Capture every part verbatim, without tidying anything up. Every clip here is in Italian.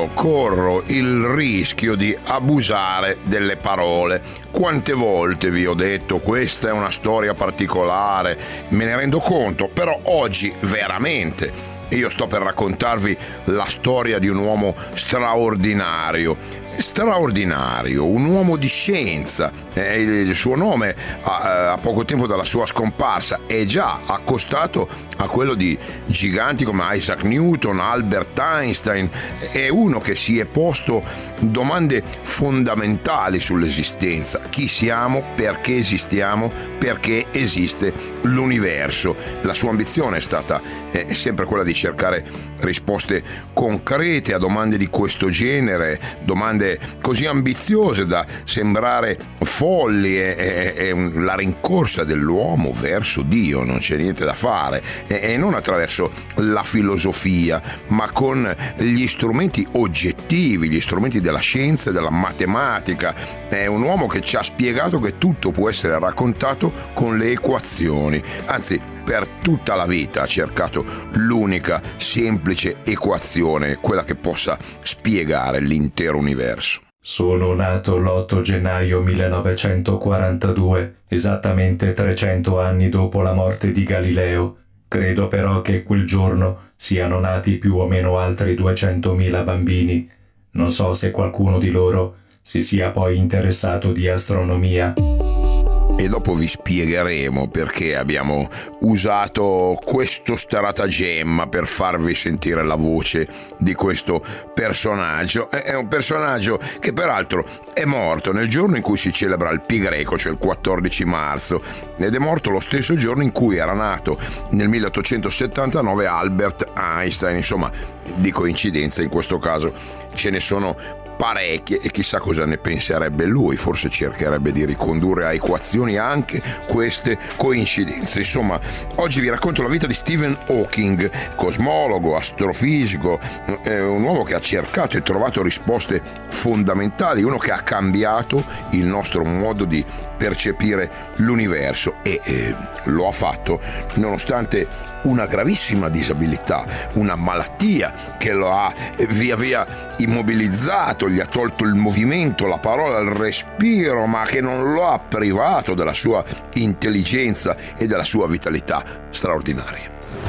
io corro il rischio di abusare delle parole. Quante volte vi ho detto questa è una storia particolare, me ne rendo conto, però oggi veramente io sto per raccontarvi la storia di un uomo straordinario. Straordinario, un uomo di scienza. Eh, il suo nome a, a poco tempo dalla sua scomparsa è già accostato a quello di giganti come Isaac Newton, Albert Einstein. È uno che si è posto domande fondamentali sull'esistenza. Chi siamo? Perché esistiamo? Perché esiste l'universo? La sua ambizione è stata eh, sempre quella di cercare risposte concrete a domande di questo genere, domande così ambiziose da sembrare folli. È, è, è la rincorsa dell'uomo verso Dio, non c'è niente da fare, e, e non attraverso la filosofia, ma con gli strumenti oggettivi, gli strumenti della scienza e della matematica. È un uomo che ci ha spiegato che tutto può essere raccontato con le equazioni, anzi per tutta la vita ha cercato l'unica semplice equazione, quella che possa spiegare l'intero universo. Sono nato l'otto gennaio millenovecentoquarantadue, esattamente trecento anni dopo la morte di Galileo. Credo però che quel giorno siano nati più o meno altri duecentomila bambini. Non so se qualcuno di loro si sia poi interessato di astronomia. E dopo vi spiegheremo perché abbiamo usato questo stratagemma per farvi sentire la voce di questo personaggio. È un personaggio che peraltro è morto nel giorno in cui si celebra il Pi greco, cioè il quattordici marzo, ed è morto lo stesso giorno in cui era nato nel milleottocentosettantanove Albert Einstein. Insomma, di coincidenze in questo caso ce ne sono parecchie e chissà cosa ne penserebbe lui. Forse cercherebbe di ricondurre a equazioni anche queste coincidenze. Insomma, oggi vi racconto la vita di Stephen Hawking, cosmologo, astrofisico, eh, un uomo che ha cercato e trovato risposte fondamentali, uno che ha cambiato il nostro modo di percepire l'universo e eh, lo ha fatto nonostante una gravissima disabilità, una malattia che lo ha via via immobilizzato, gli ha tolto il movimento, la parola, il respiro, ma che non lo ha privato della sua intelligenza e della sua vitalità straordinaria.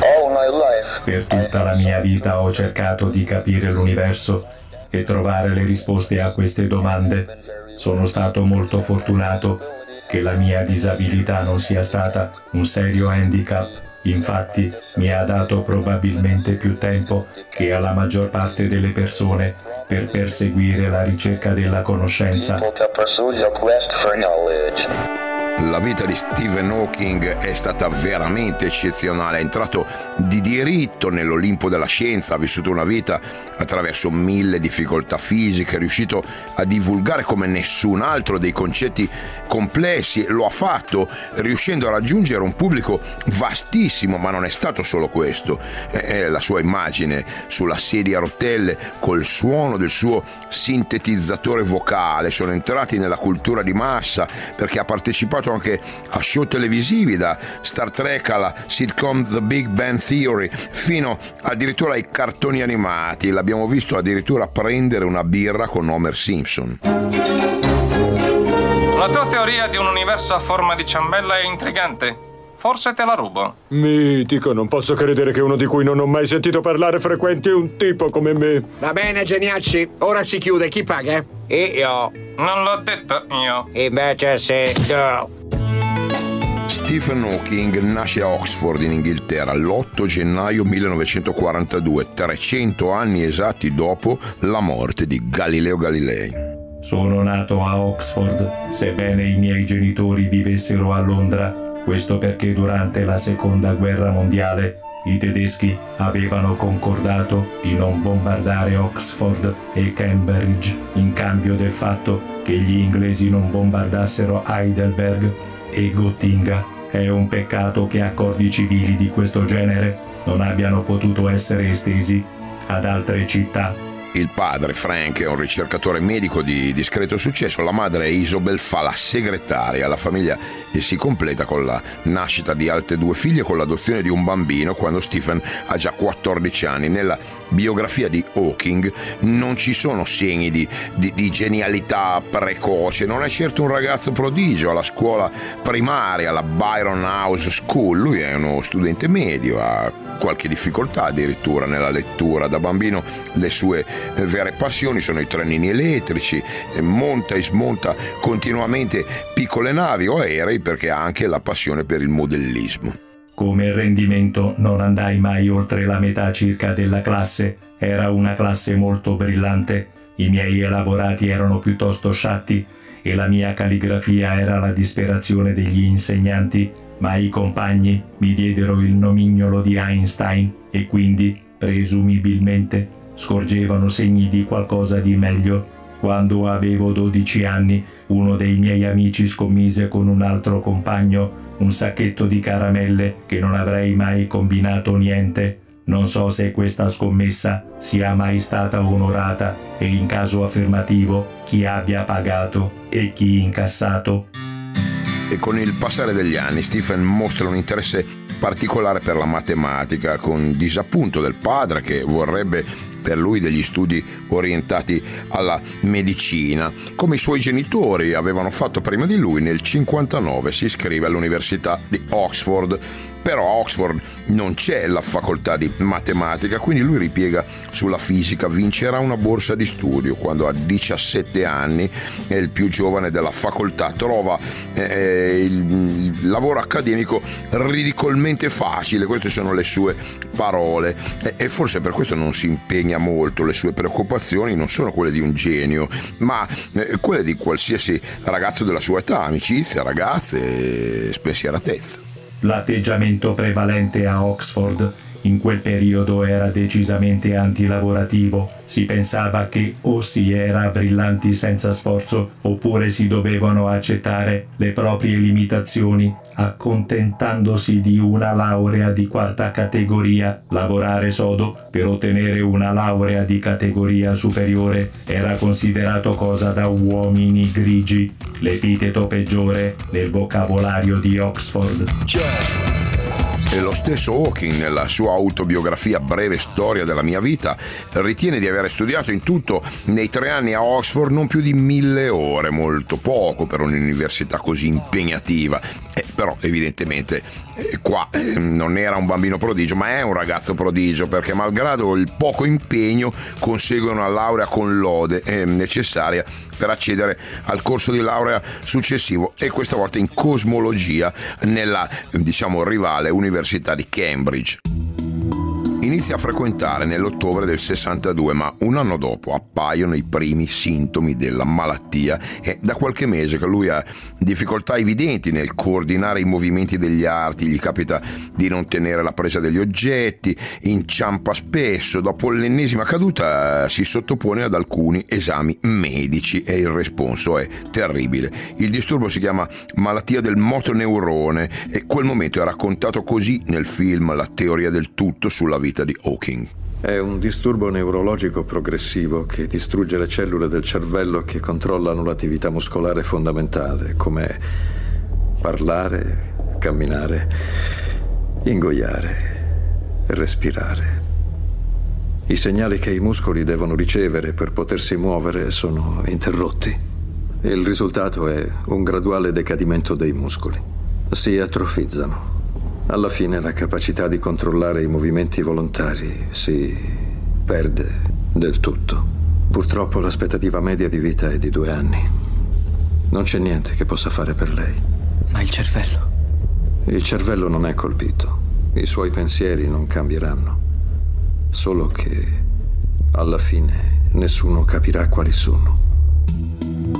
Per tutta la mia vita ho cercato di capire l'universo e trovare le risposte a queste domande. Sono stato molto fortunato che la mia disabilità non sia stata un serio handicap. Infatti mi ha dato probabilmente più tempo che alla maggior parte delle persone per perseguire la ricerca della conoscenza. La vita di Stephen Hawking è stata veramente eccezionale. È entrato di diritto nell'Olimpo della scienza, ha vissuto una vita attraverso mille difficoltà fisiche, è riuscito a divulgare come nessun altro dei concetti complessi. Lo ha fatto riuscendo a raggiungere un pubblico vastissimo, ma non è stato solo questo. È la sua immagine sulla sedia a rotelle col suono del suo sintetizzatore vocale sono entrati nella cultura di massa, perché ha partecipato anche a show televisivi, da Star Trek alla sitcom The Big Bang Theory fino addirittura ai cartoni animati. L'abbiamo visto addirittura prendere una birra con Homer Simpson. La tua teoria di un universo a forma di ciambella è intrigante. Forse te la rubo. Mitico, non posso credere che uno di cui non ho mai sentito parlare frequenti un tipo come me. Va bene, geniacci, ora si chiude, chi paga? Io. Non l'ho detto io. Invece sì, no. Stephen Hawking nasce a Oxford in Inghilterra l'otto gennaio millenovecentoquarantadue, trecento anni esatti dopo la morte di Galileo Galilei. Sono nato a Oxford, sebbene i miei genitori vivessero a Londra. Questo perché durante la seconda guerra mondiale i tedeschi avevano concordato di non bombardare Oxford e Cambridge in cambio del fatto che gli inglesi non bombardassero Heidelberg e Gottinga. È un peccato che accordi civili di questo genere non abbiano potuto essere estesi ad altre città. Il padre, Frank, è un ricercatore medico di discreto successo, la madre, Isobel, fa la segretaria. La famiglia si completa con la nascita di altre due figlie e con l'adozione di un bambino quando Stephen ha già quattordici anni. Nella biografia di Hawking non ci sono segni di, di, di genialità precoce, non è certo un ragazzo prodigio. Alla scuola primaria, la Byron House School, lui è uno studente medio, ha qualche difficoltà addirittura nella lettura. Da bambino le sue vere passioni sono i trenini elettrici, monta e smonta continuamente piccole navi o aerei perché ha anche la passione per il modellismo. Come rendimento non andai mai oltre la metà circa della classe, era una classe molto brillante, i miei elaborati erano piuttosto sciatti e la mia calligrafia era la disperazione degli insegnanti, ma i compagni mi diedero il nomignolo di Einstein e quindi, presumibilmente, scorgevano segni di qualcosa di meglio. Quando avevo dodici anni, uno dei miei amici scommise con un altro compagno un sacchetto di caramelle che non avrei mai combinato niente. Non so se questa scommessa sia mai stata onorata e in caso affermativo chi abbia pagato e chi incassato. E con il passare degli anni Stephen mostra un interesse particolare per la matematica, con disappunto del padre che vorrebbe per lui degli studi orientati alla medicina. Come i suoi genitori avevano fatto prima di lui, nel cinquantanove si iscrive all'Università di Oxford. Però a Oxford non c'è la facoltà di matematica, quindi lui ripiega sulla fisica. Vincerà una borsa di studio quando ha diciassette anni, è il più giovane della facoltà. Trova eh, il lavoro accademico ridicolmente facile, queste sono le sue parole, e, e forse per questo non si impegna molto. Le sue preoccupazioni non sono quelle di un genio, ma eh, quelle di qualsiasi ragazzo della sua età: amicizia, ragazze e spensieratezza. L'atteggiamento prevalente a Oxford in quel periodo era decisamente antilavorativo. Si pensava che o si era brillanti senza sforzo oppure si dovevano accettare le proprie limitazioni, accontentandosi di una laurea di quarta categoria. Lavorare sodo per ottenere una laurea di categoria superiore era considerato cosa da uomini grigi, l'epiteto peggiore nel vocabolario di Oxford. E lo stesso Hawking, nella sua autobiografia Breve storia della mia vita, ritiene di aver studiato in tutto nei tre anni a Oxford non più di mille ore, molto poco per un'università così impegnativa. Eh, però evidentemente eh, qua eh, non era un bambino prodigio, ma è un ragazzo prodigio, perché malgrado il poco impegno consegue una laurea con lode eh, necessaria per accedere al corso di laurea successivo, e questa volta in cosmologia nella, diciamo, rivale Università di Cambridge. Inizia a frequentare nell'ottobre del sessantadue, ma un anno dopo appaiono i primi sintomi della malattia e da qualche mese che lui ha difficoltà evidenti nel coordinare i movimenti degli arti, gli capita di non tenere la presa degli oggetti, inciampa spesso. Dopo l'ennesima caduta si sottopone ad alcuni esami medici e il responso è terribile. Il disturbo si chiama malattia del motoneurone e quel momento è raccontato così nel film La teoria del tutto sulla vita di Hawking. È un disturbo neurologico progressivo che distrugge le cellule del cervello che controllano l'attività muscolare fondamentale, come parlare, camminare, ingoiare, respirare. I segnali che i muscoli devono ricevere per potersi muovere sono interrotti. Il risultato è un graduale decadimento dei muscoli. Si atrofizzano. Alla fine la capacità di controllare i movimenti volontari si perde del tutto. Purtroppo l'aspettativa media di vita è di due anni. Non c'è niente che possa fare per lei. Ma il cervello? Il cervello non è colpito. I suoi pensieri non cambieranno. Solo che alla fine nessuno capirà quali sono.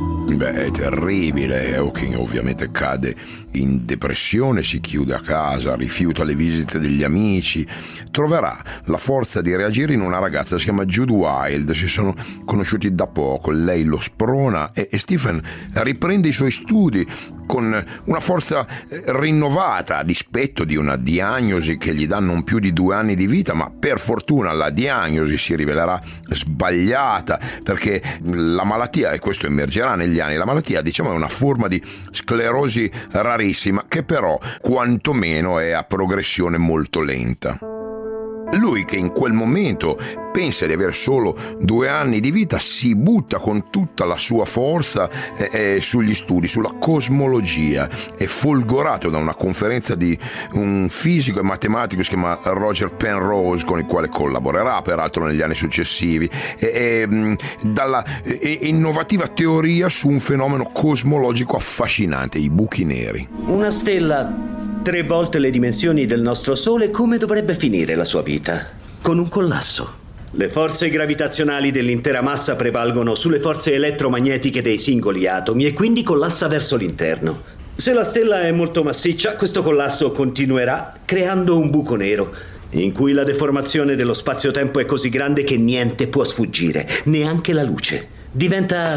Beh, è terribile. Hawking ovviamente cade in depressione, si chiude a casa, rifiuta le visite degli amici. Troverà la forza di reagire in una ragazza, si chiama Jude Wilde, si sono conosciuti da poco, lei lo sprona e, e Stephen riprende i suoi studi con una forza rinnovata a dispetto di una diagnosi che gli dà non più di due anni di vita, ma per fortuna la diagnosi si rivelerà sbagliata, perché la malattia, e questo emergerà negli anni, la malattia diciamo è una forma di sclerosi rarissima che però quantomeno è a progressione molto lenta. Lui, che in quel momento pensa di avere solo due anni di vita, si butta con tutta la sua forza eh, eh, sugli studi, sulla cosmologia. È folgorato da una conferenza di un fisico e matematico che si chiama Roger Penrose, con il quale collaborerà peraltro negli anni successivi, e, e, dalla e, innovativa teoria su un fenomeno cosmologico affascinante, i buchi neri. Una stella tre volte le dimensioni del nostro Sole, come dovrebbe finire la sua vita? Con un collasso. Le forze gravitazionali dell'intera massa prevalgono sulle forze elettromagnetiche dei singoli atomi e quindi collassa verso l'interno. Se la stella è molto massiccia, questo collasso continuerà creando un buco nero, in cui la deformazione dello spazio-tempo è così grande che niente può sfuggire, neanche la luce. Diventa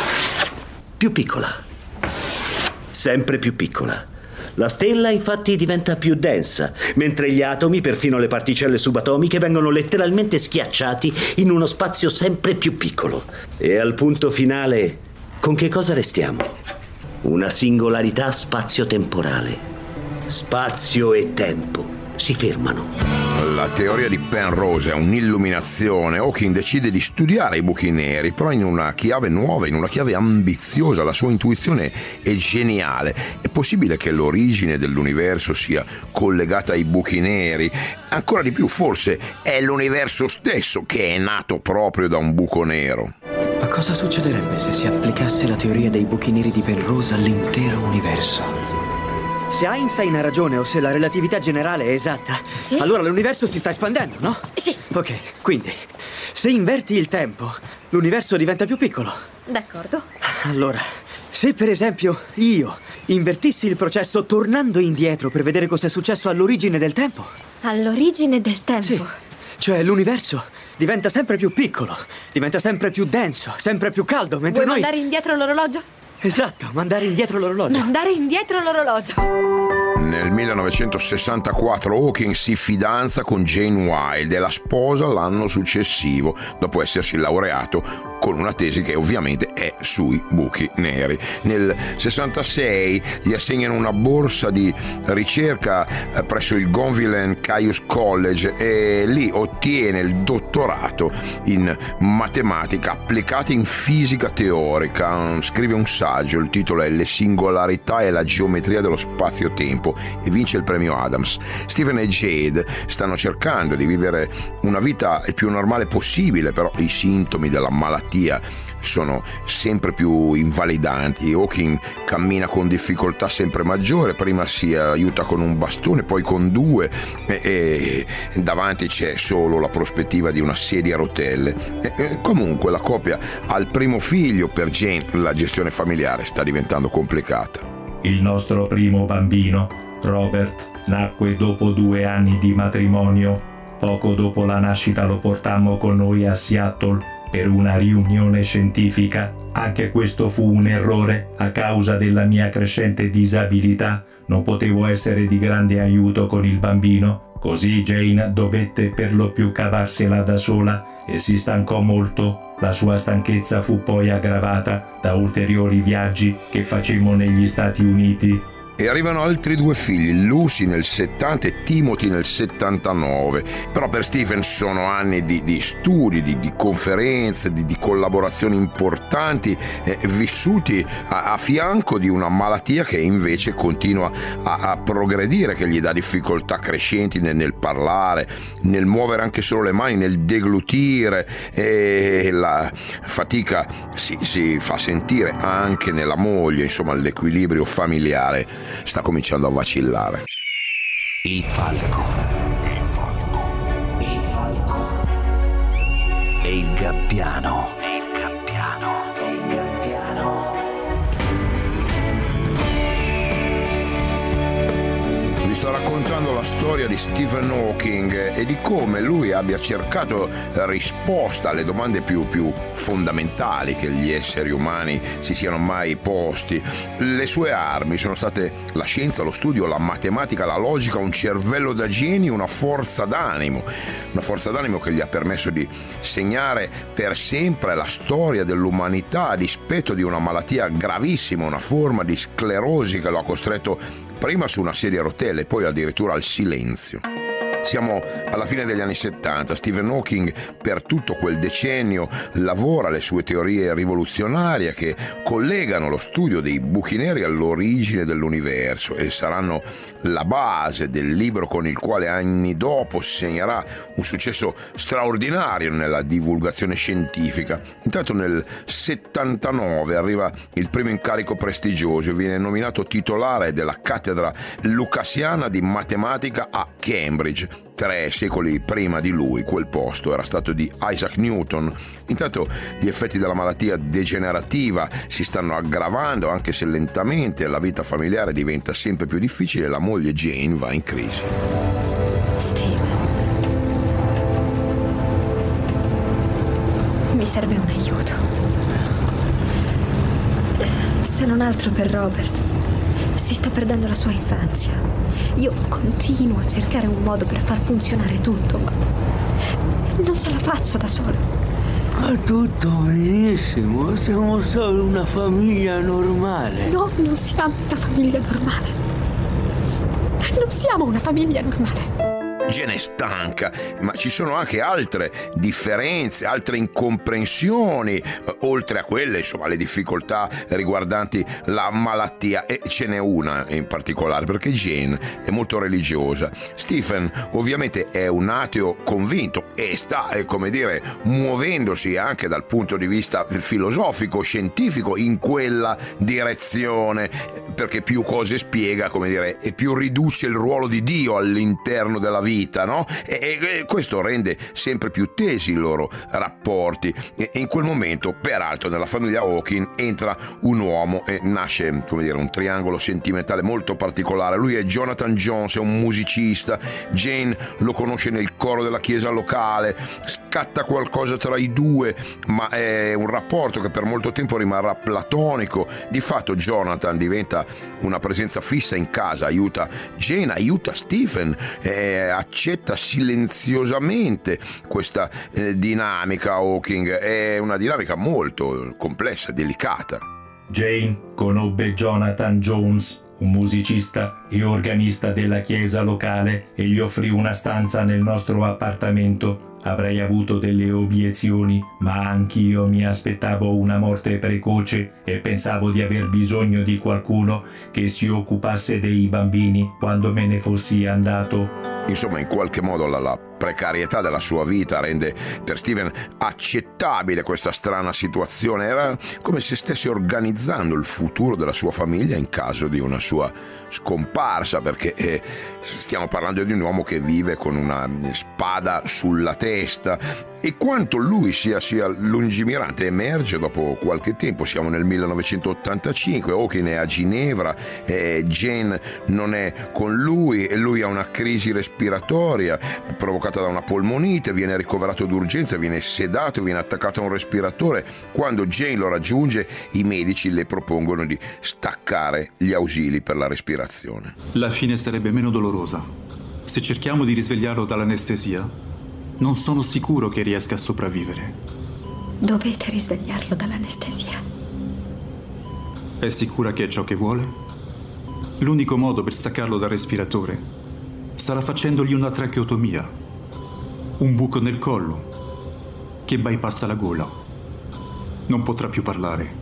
più piccola. Sempre più piccola. La stella infatti diventa più densa, mentre gli atomi, perfino le particelle subatomiche, vengono letteralmente schiacciati in uno spazio sempre più piccolo. E al punto finale, con che cosa restiamo? Una singolarità spazio-temporale. Spazio e tempo si fermano. La teoria di Penrose è un'illuminazione. Hawking decide di studiare i buchi neri, però in una chiave nuova, in una chiave ambiziosa. La sua intuizione è geniale. È possibile che l'origine dell'universo sia collegata ai buchi neri? Ancora di più, forse è l'universo stesso che è nato proprio da un buco nero. Ma cosa succederebbe se si applicasse la teoria dei buchi neri di Penrose all'intero universo? Se Einstein ha ragione o se la relatività generale è esatta, sì? Allora l'universo si sta espandendo, no? Sì. Ok, quindi, se inverti il tempo, l'universo diventa più piccolo. D'accordo. Allora, se per esempio io invertissi il processo tornando indietro per vedere cosa è successo all'origine del tempo. All'origine del tempo? Sì, cioè l'universo diventa sempre più piccolo, diventa sempre più denso, sempre più caldo, mentre Vuoi noi... mandare indietro l'orologio? Esatto, mandare indietro l'orologio. Mandare indietro l'orologio. Nel millenovecentosessantaquattro Hawking si fidanza con Jane Wilde e la sposa l'anno successivo, dopo essersi laureato con una tesi che ovviamente è sui buchi neri. Nel sessantasei gli assegnano una borsa di ricerca presso il Gonville and Caius College e lì ottiene il dottorato in matematica applicata in fisica teorica. Scrive un saggio, il titolo è Le singolarità e la geometria dello spazio-tempo e vince il premio Adams. Stephen e Jade stanno cercando di vivere una vita il più normale possibile, però i sintomi della malattia sono sempre più invalidanti. Hawking cammina con difficoltà sempre maggiore, prima si aiuta con un bastone, poi con due e, e davanti c'è solo la prospettiva di una sedia a rotelle. E, e, comunque la coppia ha il primo figlio. Per Jane la gestione familiare sta diventando complicata. Il nostro primo bambino, Robert, nacque dopo due anni di matrimonio. Poco dopo la nascita lo portammo con noi a Seattle per una riunione scientifica. Anche questo fu un errore. A causa della mia crescente disabilità non potevo essere di grande aiuto con il bambino, così Jane dovette per lo più cavarsela da sola e si stancò molto. La sua stanchezza fu poi aggravata da ulteriori viaggi che facemmo negli Stati Uniti. E arrivano altri due figli, Lucy nel settanta e Timothy nel settantanove. Però per Stephen sono anni di, di studi, di, di conferenze, di, di collaborazioni importanti, eh, vissuti a, a fianco di una malattia che invece continua a, a progredire, che gli dà difficoltà crescenti nel, nel parlare, nel muovere anche solo le mani, nel deglutire, e la fatica si, si fa sentire anche nella moglie. Insomma, l'equilibrio familiare sta cominciando a vacillare. Il falco. Il falco. Il falco. E il gabbiano. E il gabbiano. E il gabbiano. raccontando la storia di Stephen Hawking e di come lui abbia cercato risposta alle domande più, più fondamentali che gli esseri umani si siano mai posti. Le sue armi sono state la scienza, lo studio, la matematica, la logica, un cervello da genio, una forza d'animo, una forza d'animo che gli ha permesso di segnare per sempre la storia dell'umanità a dispetto di una malattia gravissima, una forma di sclerosi che lo ha costretto prima su una sedia a rotelle e poi addirittura al silenzio. Siamo alla fine degli anni settanta. Stephen Hawking per tutto quel decennio lavora le sue teorie rivoluzionarie che collegano lo studio dei buchi neri all'origine dell'universo e saranno la base del libro con il quale anni dopo segnerà un successo straordinario nella divulgazione scientifica. Intanto nel settantanove arriva il primo incarico prestigioso e viene nominato titolare della cattedra lucasiana di matematica a Cambridge. Tre secoli prima di lui quel posto era stato di Isaac Newton. Intanto gli effetti della malattia degenerativa si stanno aggravando, anche se lentamente la vita familiare diventa sempre più difficile e la moglie Jane va in crisi. Steve, mi serve un aiuto. Se non altro per Robert. Si sta perdendo la sua infanzia. Io continuo a cercare un modo per far funzionare tutto, ma non ce la faccio da sola. Va tutto benissimo, siamo solo una famiglia normale. No, non siamo una famiglia normale. Non siamo una famiglia normale. Jane è stanca, ma ci sono anche altre differenze, altre incomprensioni, oltre a quelle, insomma, le difficoltà riguardanti la malattia, e ce n'è una in particolare, perché Jane è molto religiosa. Stephen ovviamente è un ateo convinto e sta, come dire, muovendosi anche dal punto di vista filosofico, scientifico, in quella direzione, perché più cose spiega, come dire, e più riduce il ruolo di Dio all'interno della vita. No? E, e questo rende sempre più tesi i loro rapporti e, e in quel momento, peraltro, nella famiglia Hawking entra un uomo e nasce, come dire, un triangolo sentimentale molto particolare. Lui è Jonathan Jones, è un musicista. Jane lo conosce nel coro della chiesa locale, scatta qualcosa tra i due, ma è un rapporto che per molto tempo rimarrà platonico. Di fatto Jonathan diventa una presenza fissa in casa, aiuta Jane, aiuta Stephen, eh, accetta silenziosamente questa eh, dinamica Hawking. È una dinamica molto complessa, delicata. Jane conobbe Jonathan Jones, un musicista e organista della chiesa locale, e gli offrì una stanza nel nostro appartamento. Avrei avuto delle obiezioni, ma anch'io mi aspettavo una morte precoce e pensavo di aver bisogno di qualcuno che si occupasse dei bambini quando me ne fossi andato. Insomma, in qualche modo la, la precarietà della sua vita rende per Stephen accettabile questa strana situazione. Era come se stesse organizzando il futuro della sua famiglia in caso di una sua scomparsa, perché eh, stiamo parlando di un uomo che vive con una spada sulla testa, e quanto lui sia, sia lungimirante emerge dopo qualche tempo. Siamo nel millenovecentottantacinque, Hawking è a Ginevra, eh, Jane non è con lui e lui ha una crisi respiratoria provocata da una polmonite, viene ricoverato d'urgenza, viene sedato, viene attaccato a un respiratore. Quando Jane lo raggiunge, i medici le propongono di staccare gli ausili per la respirazione. La fine sarebbe meno dolorosa. Se cerchiamo di risvegliarlo dall'anestesia, non sono sicuro che riesca a sopravvivere. Dovete risvegliarlo dall'anestesia. È sicura che è ciò che vuole? L'unico modo per staccarlo dal respiratore sarà facendogli una tracheotomia, un buco nel collo che bypassa la gola. Non potrà più parlare.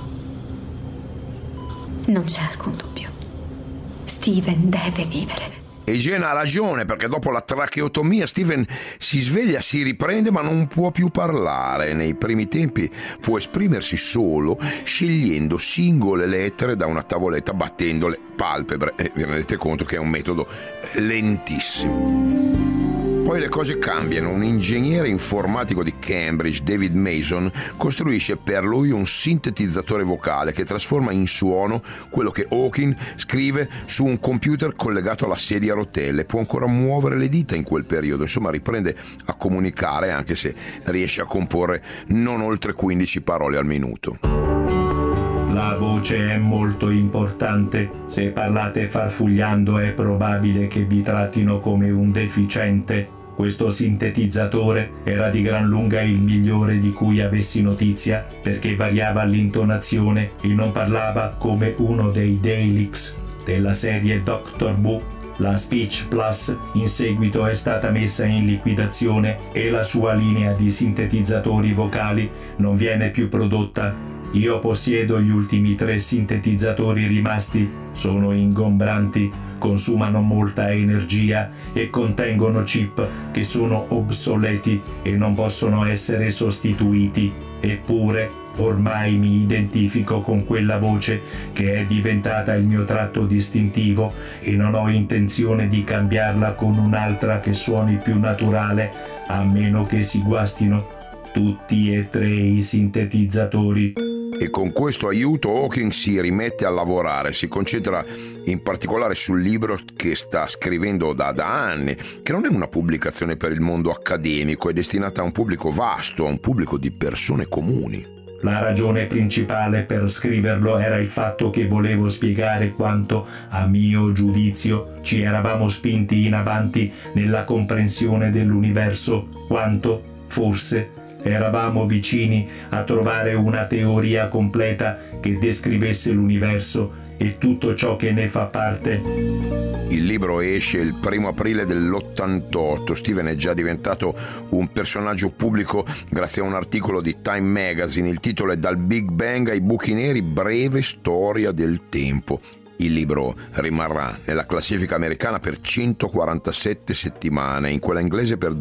Non c'è alcun dubbio. Steven deve vivere. E Jane ha ragione, perché dopo la tracheotomia Steven si sveglia, si riprende, ma non può più parlare. Nei primi tempi può esprimersi solo scegliendo singole lettere da una tavoletta, battendo le palpebre, e vi rendete conto che è un metodo lentissimo. Poi poi le cose cambiano. Un ingegnere informatico di Cambridge, David Mason, costruisce per lui un sintetizzatore vocale che trasforma in suono quello che Hawking scrive su un computer collegato alla sedia a rotelle. Può ancora muovere le dita in quel periodo, insomma riprende a comunicare, anche se riesce a comporre non oltre quindici parole al minuto. La voce è molto importante. Se parlate farfugliando è probabile che vi trattino come un deficiente. Questo sintetizzatore era di gran lunga il migliore di cui avessi notizia, perché variava l'intonazione e non parlava come uno dei Daleks della serie Doctor Who. La Speech Plus in seguito è stata messa in liquidazione e la sua linea di sintetizzatori vocali non viene più prodotta. Io possiedo gli ultimi tre sintetizzatori rimasti, sono ingombranti, consumano molta energia e contengono chip che sono obsoleti e non possono essere sostituiti. Eppure, ormai mi identifico con quella voce che è diventata il mio tratto distintivo e non ho intenzione di cambiarla con un'altra che suoni più naturale, a meno che si guastino tutti e tre i sintetizzatori. E con questo aiuto Hawking si rimette a lavorare, si concentra in particolare sul libro che sta scrivendo da, da anni, che non è una pubblicazione per il mondo accademico, è destinata a un pubblico vasto, a un pubblico di persone comuni. La ragione principale per scriverlo era il fatto che volevo spiegare quanto, a mio giudizio, ci eravamo spinti in avanti nella comprensione dell'universo, quanto, forse, eravamo vicini a trovare una teoria completa che descrivesse l'universo e tutto ciò che ne fa parte. Il libro esce il primo aprile dell'ottantotto. Steven è già diventato un personaggio pubblico grazie a un articolo di Time Magazine. Il titolo è Dal Big Bang ai buchi neri, breve storia del tempo. Il libro rimarrà nella classifica americana per centoquarantasette settimane, in quella inglese per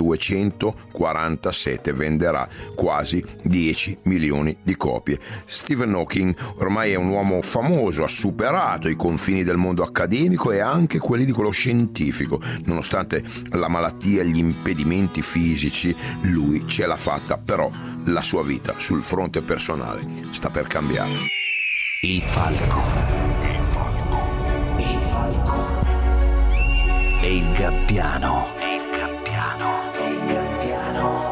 duecentoquarantasette, venderà quasi dieci milioni di copie. Stephen Hawking ormai è un uomo famoso, ha superato i confini del mondo accademico e anche quelli di quello scientifico. Nonostante la malattia e gli impedimenti fisici, lui ce l'ha fatta, però la sua vita sul fronte personale sta per cambiare. Il falco. E il gabbiano. E il gabbiano. E il gabbiano.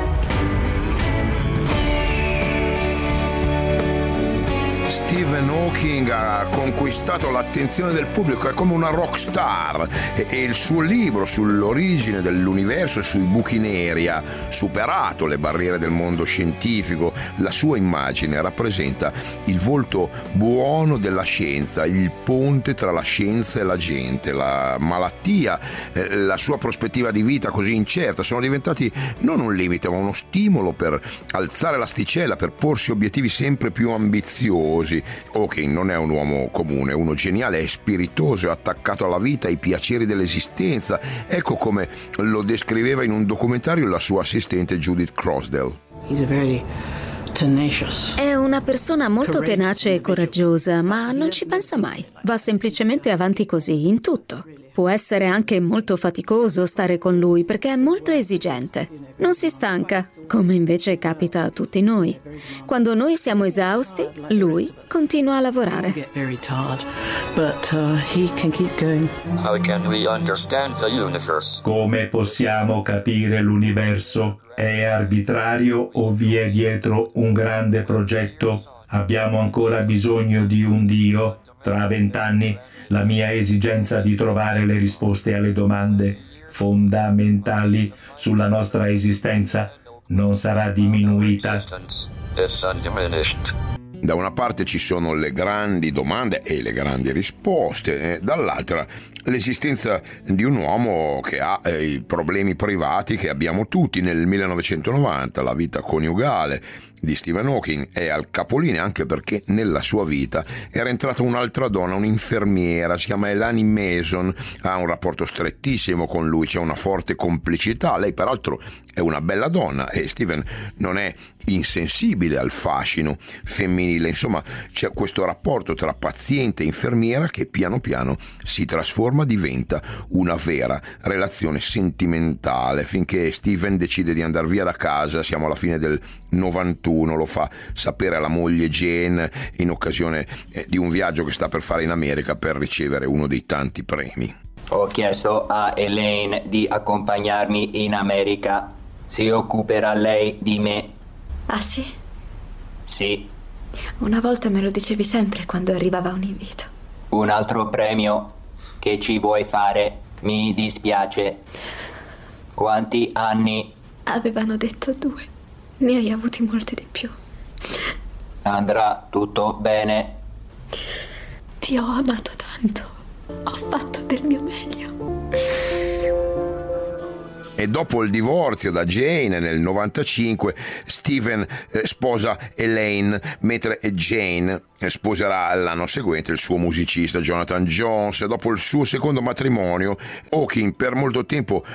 Stephen Hawking ha conquistato l'attenzione del pubblico, è come una rock star e, e il suo libro sull'origine dell'universo e sui buchi neri ha superato le barriere del mondo scientifico. La sua immagine rappresenta il volto buono della scienza, il ponte tra la scienza e la gente. La malattia, eh, la sua prospettiva di vita così incerta sono diventati non un limite ma uno stimolo per alzare l'asticella, per porsi obiettivi sempre più ambiziosi. Hawking non è un uomo comune, uno geniale, è spiritoso, è attaccato alla vita, ai piaceri dell'esistenza. Ecco come lo descriveva in un documentario la sua assistente Judith Crosdell. È una persona molto tenace e coraggiosa, ma non ci pensa mai. Va semplicemente avanti così, in tutto. Può essere anche molto faticoso stare con lui perché è molto esigente. Non si stanca, come invece capita a tutti noi. Quando noi siamo esausti, lui continua a lavorare. Come possiamo capire l'universo? È arbitrario o vi è dietro un grande progetto? Abbiamo ancora bisogno di un Dio? Tra vent'anni la mia esigenza di trovare le risposte alle domande fondamentali sulla nostra esistenza non sarà diminuita. Da una parte ci sono le grandi domande e le grandi risposte, dall'altra l'esistenza di un uomo che ha eh, i problemi privati che abbiamo tutti. Nel millenovecentonovanta la vita coniugale di Stephen Hawking è al capolinea, anche perché nella sua vita era entrata un'altra donna, un'infermiera, si chiama Elaine Mason, ha un rapporto strettissimo con lui, c'è una forte complicità. Lei peraltro è una bella donna e Steven non è insensibile al fascino femminile. Insomma, c'è questo rapporto tra paziente e infermiera che piano piano si trasforma, diventa una vera relazione sentimentale, finché Steven decide di andare via da casa. Siamo alla fine del novantuno, lo fa sapere alla moglie Jane in occasione di un viaggio che sta per fare in America per ricevere uno dei tanti premi. Ho chiesto a Elaine di accompagnarmi in America. Si occuperà lei di me. Ah sì? Sì. Una volta me lo dicevi sempre quando arrivava un invito. Un altro premio che ci vuoi fare? Mi dispiace. Quanti anni? Avevano detto due. Ne hai avuti molti di più. Andrà tutto bene. Ti ho amato tanto. Ho fatto del mio meglio. E dopo il divorzio da Jane nel novantacinque, Steven eh, sposa Elaine, mentre Jane sposerà l'anno seguente il suo musicista Jonathan Jones. E dopo il suo secondo matrimonio, Hawking per molto tempo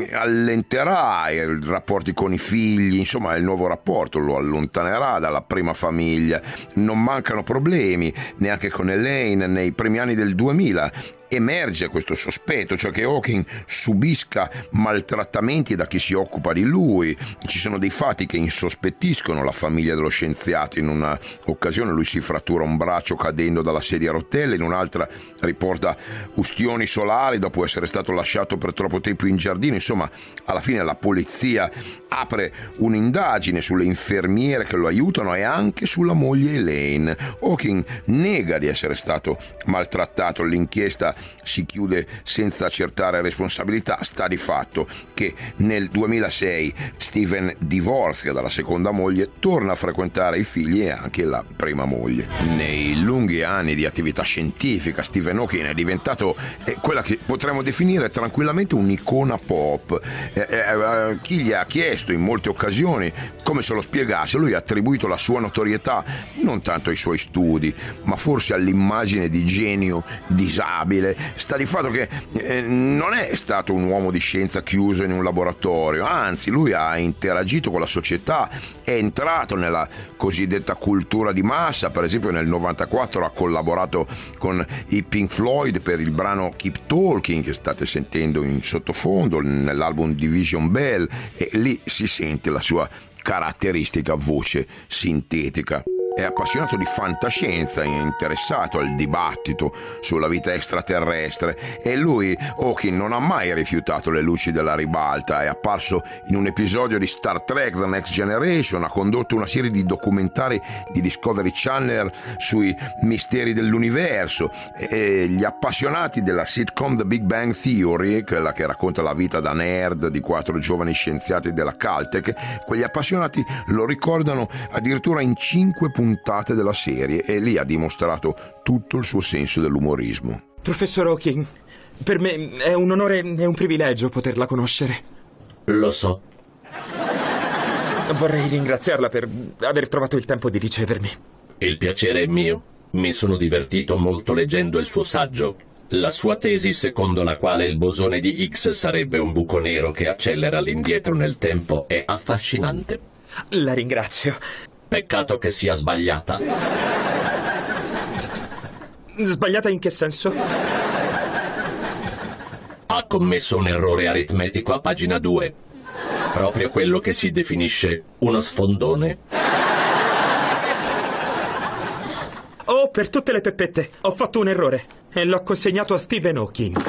allenterà i rapporti con i figli, insomma il nuovo rapporto lo allontanerà dalla prima famiglia. Non mancano problemi neanche con Elaine. Nei primi anni del duemila emerge questo sospetto, cioè che Hawking subisca maltrattamenti da chi si occupa di lui. Ci sono dei fatti che insospettiscono la famiglia dello scienziato. In una occasione lui si frattura un braccio cadendo dalla sedia a rotelle, in un'altra riporta ustioni solari dopo essere stato lasciato per troppo tempo in giardino. Insomma, alla fine la polizia apre un'indagine sulle infermiere che lo aiutano e anche sulla moglie Elaine. Hawking nega di essere stato maltrattato. L'inchiesta si chiude senza accertare responsabilità. Sta di fatto che nel duemilasei Steven divorzia dalla seconda moglie, torna a frequentare i figli e anche la prima moglie. Nei lunghi anni di attività scientifica, Stephen Hawking è diventato eh, quella che potremmo definire tranquillamente un'icona pop. Eh, eh, chi gli ha chiesto in molte occasioni come se lo spiegasse, lui ha attribuito la sua notorietà non tanto ai suoi studi, ma forse all'immagine di genio disabile. Sta di fatto che eh, non è stato un uomo di scienza chiuso in un laboratorio, anzi lui ha interagito con la società, è entrato nella cosiddetta cultura di massa. Per esempio nel novantaquattro ha collaborato con i Pink Floyd per il brano Keep Talking che state sentendo in sottofondo nell'album Division Bell, e lì si sente la sua caratteristica voce sintetica. È appassionato di fantascienza, è interessato al dibattito sulla vita extraterrestre e lui, Hawking, non ha mai rifiutato le luci della ribalta. È apparso in un episodio di Star Trek The Next Generation, ha condotto una serie di documentari di Discovery Channel sui misteri dell'universo e gli appassionati della sitcom The Big Bang Theory, quella che racconta la vita da nerd di quattro giovani scienziati della Caltech, quegli appassionati lo ricordano addirittura in cinque puntate della serie e lì ha dimostrato tutto il suo senso dell'umorismo. Professor Hawking, per me è un onore e un privilegio poterla conoscere. Lo so. Vorrei ringraziarla per aver trovato il tempo di ricevermi. Il piacere è mio. Mi sono divertito molto leggendo il suo saggio. La sua tesi secondo la quale il bosone di Higgs sarebbe un buco nero che accelera all'indietro nel tempo è affascinante. La ringrazio. Peccato che sia sbagliata. Sbagliata in che senso? Ha commesso un errore aritmetico a pagina due. Proprio quello che si definisce uno sfondone. Oh, per tutte le peppette, ho fatto un errore e l'ho consegnato a Stephen Hawking.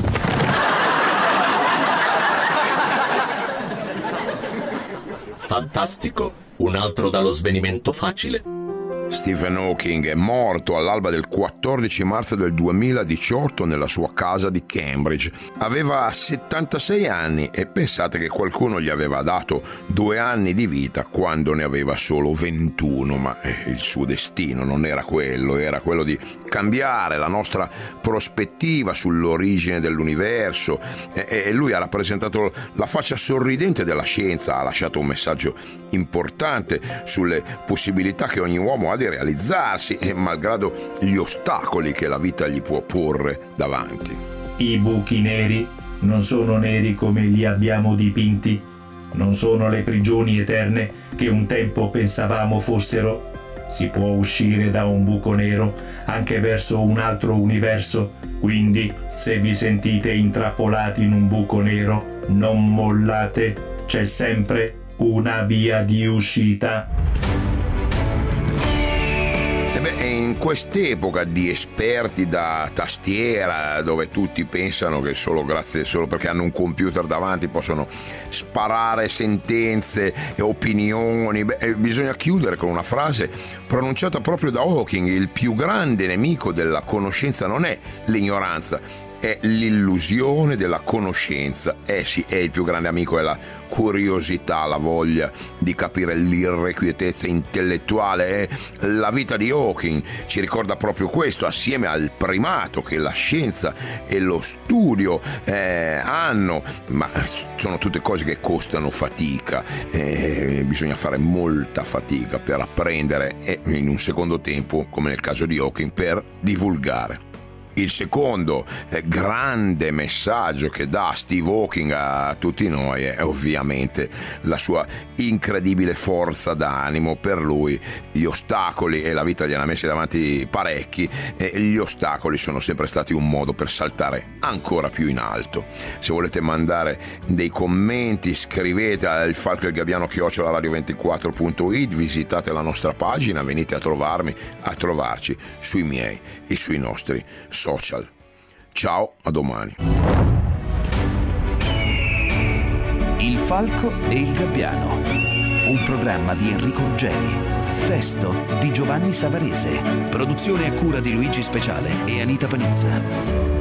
Fantastico. Un altro dallo svenimento facile. Stephen Hawking è morto all'alba del quattordici marzo del duemiladiciotto nella sua casa di Cambridge. Aveva settantasei anni e pensate che qualcuno gli aveva dato due anni di vita quando ne aveva solo ventuno, ma eh, il suo destino non era quello, era quello di cambiare la nostra prospettiva sull'origine dell'universo e, e lui ha rappresentato la faccia sorridente della scienza, ha lasciato un messaggio importante sulle possibilità che ogni uomo ha di realizzarsi e malgrado gli ostacoli che la vita gli può porre davanti. I buchi neri non sono neri come li abbiamo dipinti, Non sono le prigioni eterne che un tempo pensavamo fossero. Si può uscire da un buco nero anche verso un altro universo, quindi se vi sentite intrappolati in un buco nero, non mollate, c'è sempre una via di uscita. E beh, in quest'epoca di esperti da tastiera, dove tutti pensano che solo grazie solo perché hanno un computer davanti possono sparare sentenze e opinioni, beh, bisogna chiudere con una frase pronunciata proprio da Hawking: il più grande nemico della conoscenza non è l'ignoranza, è l'illusione della conoscenza. Eh sì, è il più grande amico, è la curiosità, la voglia di capire, l'irrequietezza intellettuale. È la vita di Hawking ci ricorda proprio questo, assieme al primato che la scienza e lo studio eh, hanno, ma sono tutte cose che costano fatica, eh, bisogna fare molta fatica per apprendere e in un secondo tempo, come nel caso di Hawking, per divulgare. Il secondo eh, grande messaggio che dà Steve Hawking a tutti noi è ovviamente la sua incredibile forza d'animo. Per lui gli ostacoli, e la vita gliene ha messi davanti parecchi, e gli ostacoli sono sempre stati un modo per saltare ancora più in alto. Se volete mandare dei commenti, scrivete al falco e il gabbiano chiocciola radio ventiquattro punto it, visitate la nostra pagina, venite a trovarmi, a trovarci sui miei e sui nostri social. Ciao, a domani. Il falco e il gabbiano, un programma di Enrico Ruggeri, testo di Giovanni Savarese, produzione a cura di Luigi Speciale e Anita Panizza.